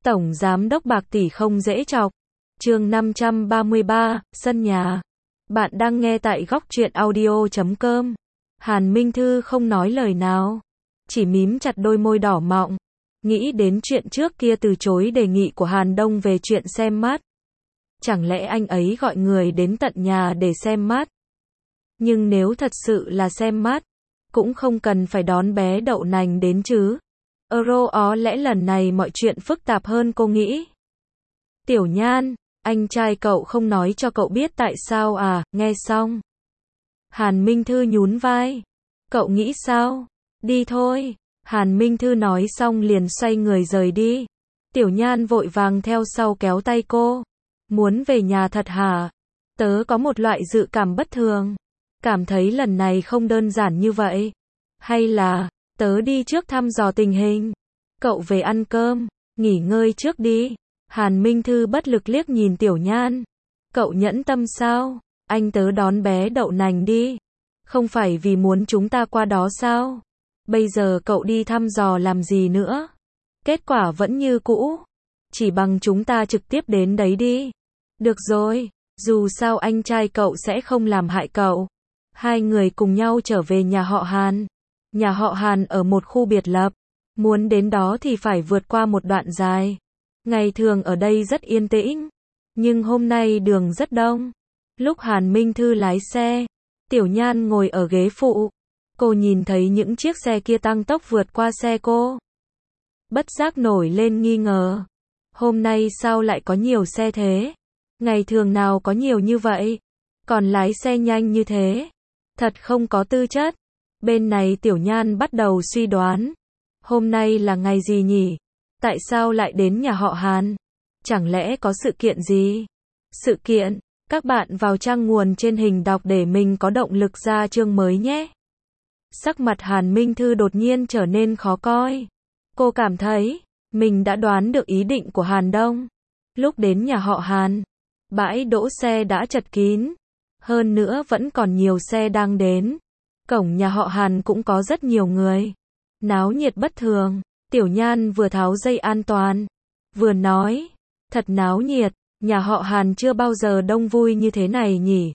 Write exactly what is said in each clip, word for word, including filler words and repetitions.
Tổng giám đốc bạc tỷ không dễ chọc. Chương năm trăm ba mươi ba, sân nhà. Bạn đang nghe tại góc truyện audio chấm com. Hàn Minh Thư không nói lời nào, chỉ mím chặt đôi môi đỏ mọng, nghĩ đến chuyện trước kia từ chối đề nghị của Hàn Đông về chuyện xem mắt. Chẳng lẽ anh ấy gọi người đến tận nhà để xem mắt? Nhưng nếu thật sự là xem mắt, cũng không cần phải đón bé đậu nành đến chứ. Euro ó lẽ lần này mọi chuyện phức tạp hơn cô nghĩ. Tiểu Nhan, anh trai cậu không nói cho cậu biết tại sao à? Nghe xong, Hàn Minh Thư nhún vai. Cậu nghĩ sao? Đi thôi. Hàn Minh Thư nói xong liền xoay người rời đi. Tiểu Nhan vội vàng theo sau kéo tay cô. Muốn về nhà thật hả? Tớ có một loại dự cảm bất thường. Cảm thấy lần này không đơn giản như vậy. Hay là, tớ đi trước thăm dò tình hình. Cậu về ăn cơm, nghỉ ngơi trước đi. Hàn Minh Thư bất lực liếc nhìn Tiểu Nhan. Cậu nhẫn tâm sao? Anh tớ đón bé đậu nành đi. Không phải vì muốn chúng ta qua đó sao? Bây giờ cậu đi thăm dò làm gì nữa? Kết quả vẫn như cũ. Chỉ bằng chúng ta trực tiếp đến đấy đi. Được rồi, dù sao anh trai cậu sẽ không làm hại cậu. Hai người cùng nhau trở về nhà họ Hàn. Nhà họ Hàn ở một khu biệt lập. Muốn đến đó thì phải vượt qua một đoạn dài. Ngày thường ở đây rất yên tĩnh. Nhưng hôm nay đường rất đông. Lúc Hàn Minh Thư lái xe, Tiểu Nhan ngồi ở ghế phụ. Cô nhìn thấy những chiếc xe kia tăng tốc vượt qua xe cô. Bất giác nổi lên nghi ngờ. Hôm nay sao lại có nhiều xe thế? Ngày thường nào có nhiều như vậy? Còn lái xe nhanh như thế? Thật không có tư chất. Bên này Tiểu Nhan bắt đầu suy đoán. Hôm nay là ngày gì nhỉ? Tại sao lại đến nhà họ Hàn? Chẳng lẽ có sự kiện gì? Sự kiện, các bạn vào trang nguồn trên hình đọc để mình có động lực ra chương mới nhé. Sắc mặt Hàn Minh Thư đột nhiên trở nên khó coi. Cô cảm thấy, mình đã đoán được ý định của Hàn Đông. Lúc đến nhà họ Hàn, bãi đỗ xe đã chật kín. Hơn nữa vẫn còn nhiều xe đang đến. Cổng nhà họ Hàn cũng có rất nhiều người. Náo nhiệt bất thường. Tiểu Nhan vừa tháo dây an toàn, vừa nói, thật náo nhiệt, nhà họ Hàn chưa bao giờ đông vui như thế này nhỉ.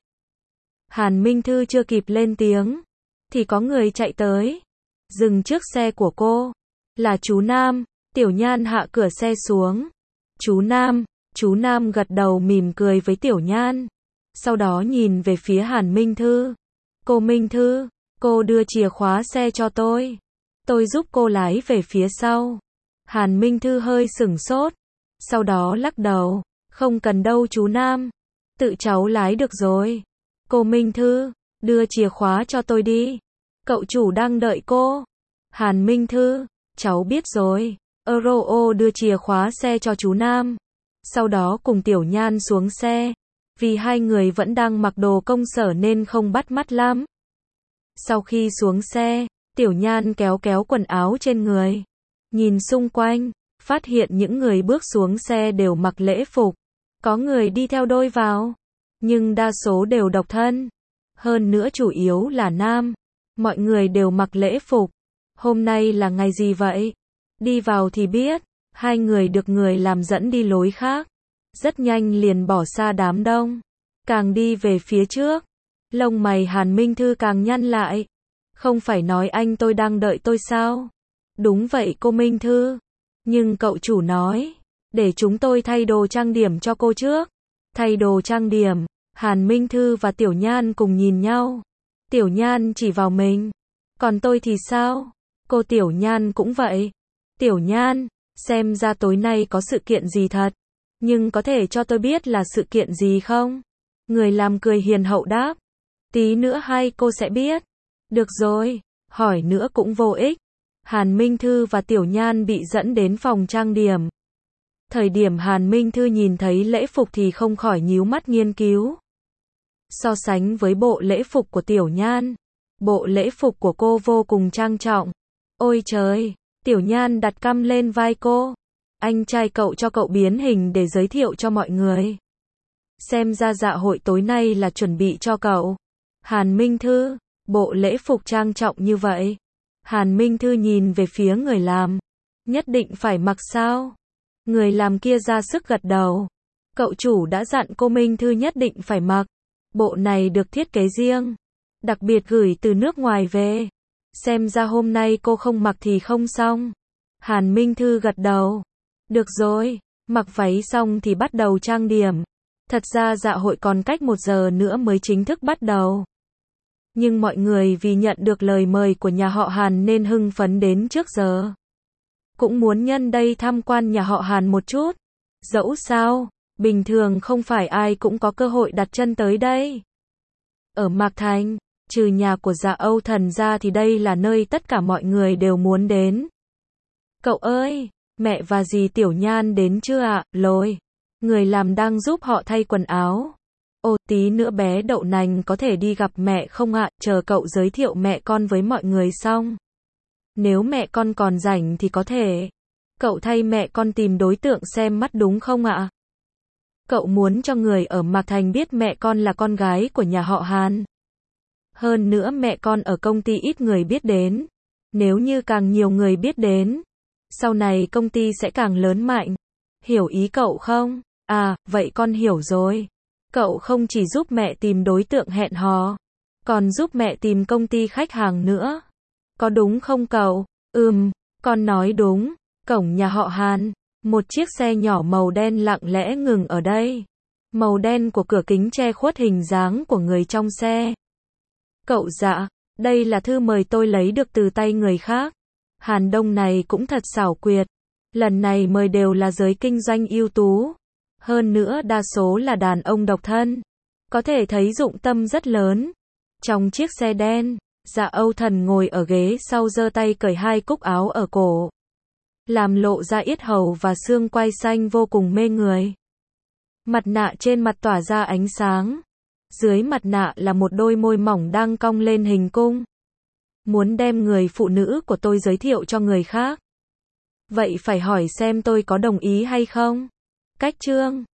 Hàn Minh Thư chưa kịp lên tiếng, thì có người chạy tới, dừng trước xe của cô, là chú Nam. Tiểu Nhan hạ cửa xe xuống. Chú Nam, chú Nam gật đầu mỉm cười với Tiểu Nhan, sau đó nhìn về phía Hàn Minh Thư. Cô Minh Thư, cô đưa chìa khóa xe cho tôi. Tôi giúp cô lái về phía sau. Hàn Minh Thư hơi sửng sốt, sau đó lắc đầu. Không cần đâu chú Nam. Tự cháu lái được rồi. Cô Minh Thư, đưa chìa khóa cho tôi đi. Cậu chủ đang đợi cô. Hàn Minh Thư, cháu biết rồi. Euro đưa chìa khóa xe cho chú Nam. Sau đó cùng Tiểu Nhan xuống xe. Vì hai người vẫn đang mặc đồ công sở nên không bắt mắt lắm. Sau khi xuống xe, Tiểu Nhan kéo kéo quần áo trên người. Nhìn xung quanh, phát hiện những người bước xuống xe đều mặc lễ phục. Có người đi theo đôi vào, nhưng đa số đều độc thân. Hơn nữa chủ yếu là nam. Mọi người đều mặc lễ phục. Hôm nay là ngày gì vậy? Đi vào thì biết. Hai người được người làm dẫn đi lối khác. Rất nhanh liền bỏ xa đám đông. Càng đi về phía trước, lông mày Hàn Minh Thư càng nhăn lại. Không phải nói anh tôi đang đợi tôi sao? Đúng vậy cô Minh Thư. Nhưng cậu chủ nói, để chúng tôi thay đồ trang điểm cho cô trước. Thay đồ trang điểm. Hàn Minh Thư và Tiểu Nhan cùng nhìn nhau. Tiểu Nhan chỉ vào mình. Còn tôi thì sao? Cô Tiểu Nhan cũng vậy. Tiểu Nhan, xem ra tối nay có sự kiện gì thật. Nhưng có thể cho tôi biết là sự kiện gì không? Người làm cười hiền hậu đáp. Tí nữa hai cô sẽ biết. Được rồi, hỏi nữa cũng vô ích. Hàn Minh Thư và Tiểu Nhan bị dẫn đến phòng trang điểm. Thời điểm Hàn Minh Thư nhìn thấy lễ phục thì không khỏi nhíu mắt nghiên cứu. So sánh với bộ lễ phục của Tiểu Nhan, bộ lễ phục của cô vô cùng trang trọng. Ôi trời, Tiểu Nhan đặt cằm lên vai cô. Anh trai cậu cho cậu biến hình để giới thiệu cho mọi người. Xem ra dạ hội tối nay là chuẩn bị cho cậu. Hàn Minh Thư, bộ lễ phục trang trọng như vậy. Hàn Minh Thư nhìn về phía người làm. Nhất định phải mặc sao? Người làm kia ra sức gật đầu. Cậu chủ đã dặn cô Minh Thư nhất định phải mặc. Bộ này được thiết kế riêng. Đặc biệt gửi từ nước ngoài về. Xem ra hôm nay cô không mặc thì không xong. Hàn Minh Thư gật đầu. Được rồi, mặc váy xong thì bắt đầu trang điểm. Thật ra dạ hội còn cách một giờ nữa mới chính thức bắt đầu. Nhưng mọi người vì nhận được lời mời của nhà họ Hàn nên hưng phấn đến trước giờ. Cũng muốn nhân đây tham quan nhà họ Hàn một chút. Dẫu sao, bình thường không phải ai cũng có cơ hội đặt chân tới đây. Ở Mạc Thành, trừ nhà của Dạ Âu Thần ra thì đây là nơi tất cả mọi người đều muốn đến. Cậu ơi, mẹ và dì Tiểu Nhan đến chưa ạ? Lôi. Người làm đang giúp họ thay quần áo. Ồ, tí nữa bé Đậu Nành có thể đi gặp mẹ không ạ? Chờ cậu giới thiệu mẹ con với mọi người xong. Nếu mẹ con còn rảnh thì có thể. Cậu thay mẹ con tìm đối tượng xem mắt đúng không ạ? Cậu muốn cho người ở Mạc Thành biết mẹ con là con gái của nhà họ Hàn. Hơn nữa mẹ con ở công ty ít người biết đến. Nếu như càng nhiều người biết đến, sau này công ty sẽ càng lớn mạnh. Hiểu ý cậu không? À, vậy con hiểu rồi. Cậu không chỉ giúp mẹ tìm đối tượng hẹn hò, còn giúp mẹ tìm công ty khách hàng nữa. Có đúng không cậu? Ừm, con nói đúng. Cổng nhà họ Hàn, một chiếc xe nhỏ màu đen lặng lẽ ngừng ở đây. Màu đen của cửa kính che khuất hình dáng của người trong xe. Cậu dạ, đây là thư mời tôi lấy được từ tay người khác. Hàn Đông này cũng thật xảo quyệt. Lần này mời đều là giới kinh doanh ưu tú. Hơn nữa đa số là đàn ông độc thân. Có thể thấy dụng tâm rất lớn. Trong chiếc xe đen, Dạ Âu Thần ngồi ở ghế sau giơ tay cởi hai cúc áo ở cổ. Làm lộ ra yết hầu và xương quai xanh vô cùng mê người. Mặt nạ trên mặt tỏa ra ánh sáng. Dưới mặt nạ là một đôi môi mỏng đang cong lên hình cung. Muốn đem người phụ nữ của tôi giới thiệu cho người khác. Vậy phải hỏi xem tôi có đồng ý hay không? Cách chương